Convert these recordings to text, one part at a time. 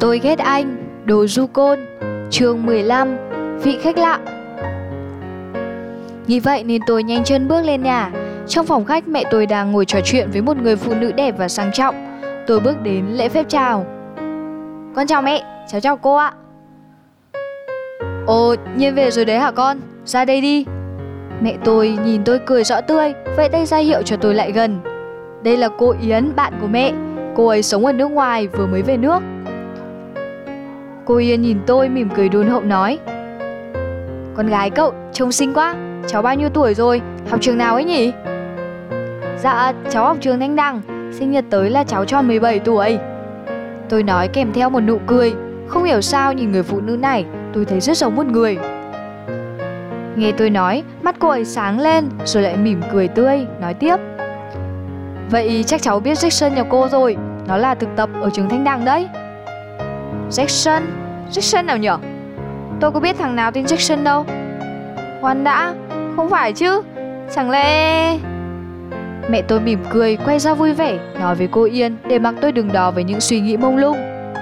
Tôi ghét anh, đồ du côn. Chương 15, vị khách lạ. Nghĩ vậy nên tôi nhanh chân bước lên nhà. Trong phòng khách, mẹ tôi đang ngồi trò chuyện với một người phụ nữ đẹp và sang trọng. Tôi bước đến lễ phép chào. Con chào mẹ, cháu chào cô ạ. Ồ, Nhiên về rồi đấy hả con? Ra đây đi. Mẹ tôi nhìn tôi cười rõ tươi, vẫy tay ra hiệu cho tôi lại gần. Đây là cô Yến, bạn của mẹ. Cô ấy sống ở nước ngoài, vừa mới về nước. Cô Yến nhìn tôi mỉm cười đôn hậu nói: Con gái cậu trông xinh quá. Cháu bao nhiêu tuổi rồi? Học trường nào ấy nhỉ? Dạ, cháu học trường Thanh Đằng. Sinh nhật tới là cháu tròn 17 tuổi. Tôi nói kèm theo một nụ cười. Không hiểu sao nhìn người phụ nữ này tôi thấy rất giống một người. Nghe tôi nói, mắt cô ấy sáng lên rồi lại mỉm cười tươi, nói tiếp: Vậy chắc cháu biết Jackson nhà cô rồi. Nó là thực tập ở trường Thanh Đằng đấy. Jackson? Jackson nào nhở? Tôi có biết thằng nào tên Jackson đâu. Khoan đã, không phải chứ? Chẳng lẽ... Mẹ tôi mỉm cười, quay ra vui vẻ, nói với cô Yên để mặc tôi đừng đò với những suy nghĩ mông lung.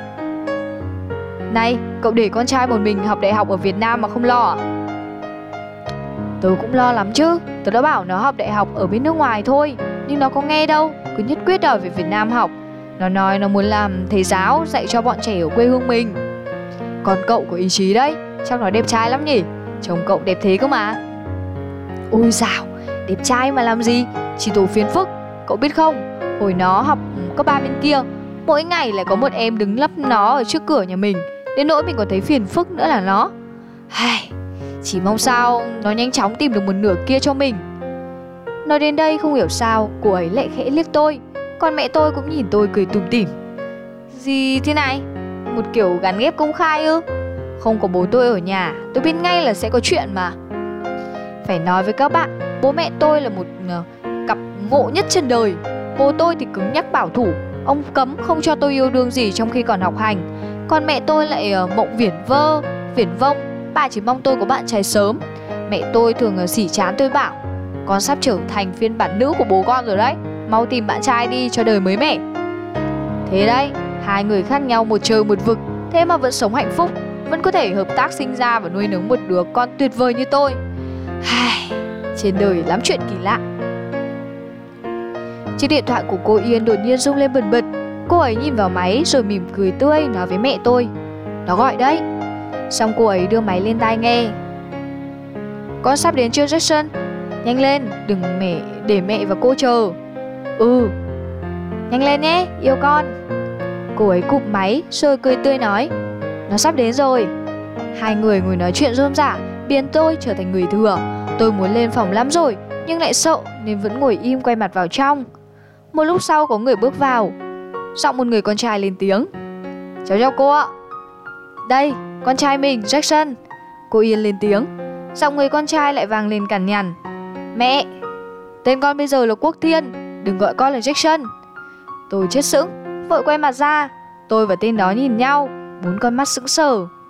Này, cậu để con trai một mình học đại học ở Việt Nam mà không lo à? Tớ cũng lo lắm chứ. Tớ đã bảo nó học đại học ở bên nước ngoài thôi, nhưng nó có nghe đâu, cứ nhất quyết đòi về Việt Nam học. Nó nói nó muốn làm thầy giáo, dạy cho bọn trẻ ở quê hương mình. Còn cậu có ý chí đấy, chắc nó đẹp trai lắm nhỉ? Chồng cậu đẹp thế cơ mà. Ôi dào, đẹp trai mà làm gì, chỉ tổ phiền phức. Cậu biết không, hồi nó học cấp 3 bên kia, mỗi ngày lại có một em đứng lấp nó ở trước cửa nhà mình, đến nỗi mình còn thấy phiền phức nữa là nó. Chỉ mong sao nó nhanh chóng tìm được một nửa kia cho mình. Nói đến đây không hiểu sao cô ấy lại khẽ liếc tôi. Còn mẹ tôi cũng nhìn tôi cười tủm tỉm. Gì thế này? Một kiểu gắn ghép công khai ư? Không có bố tôi ở nhà, tôi biết ngay là sẽ có chuyện mà. Phải nói với các bạn, bố mẹ tôi là một cặp ngộ nhất trên đời. Bố tôi thì cứng nhắc bảo thủ, ông cấm không cho tôi yêu đương gì trong khi còn học hành. Còn mẹ tôi lại mộng viển vông. Bà chỉ mong tôi có bạn trai sớm. Mẹ tôi thường sỉ chán tôi bảo: Con sắp trở thành phiên bản nữ của bố con rồi đấy, mau tìm bạn trai đi cho đời mới mẻ. Thế đấy, hai người khác nhau một trời một vực, thế mà vẫn sống hạnh phúc, vẫn có thể hợp tác sinh ra và nuôi nấng một đứa con tuyệt vời như tôi. Trên đời lắm chuyện kỳ lạ. Chiếc điện thoại của cô Yên đột nhiên rung lên bần bật. Cô ấy nhìn vào máy rồi mỉm cười tươi nói với mẹ tôi: Nó gọi đấy. Xong cô ấy đưa máy lên tai nghe. Con sắp đến chưa Jackson? Nhanh lên, đừng để mẹ và cô chờ. Nhanh lên nhé, yêu con. Cô ấy cụp máy rồi cười tươi nói: Nó sắp đến rồi. Hai người ngồi nói chuyện rôm rả, biến tôi trở thành người thừa. Tôi muốn lên phòng lắm rồi, nhưng lại sợ nên vẫn ngồi im quay mặt vào trong. Một lúc sau có người bước vào. Giọng một người con trai lên tiếng: Cháu chào cô ạ. Đây, con trai mình, Jackson. Cô Yên lên tiếng. Giọng người con trai lại vang lên cằn nhằn: Mẹ, tên con bây giờ là Quốc Thiên, đừng gọi con là Jackson. Tôi chết sững, vội quay mặt ra. Tôi và tên đó nhìn nhau, bốn con mắt sững sờ.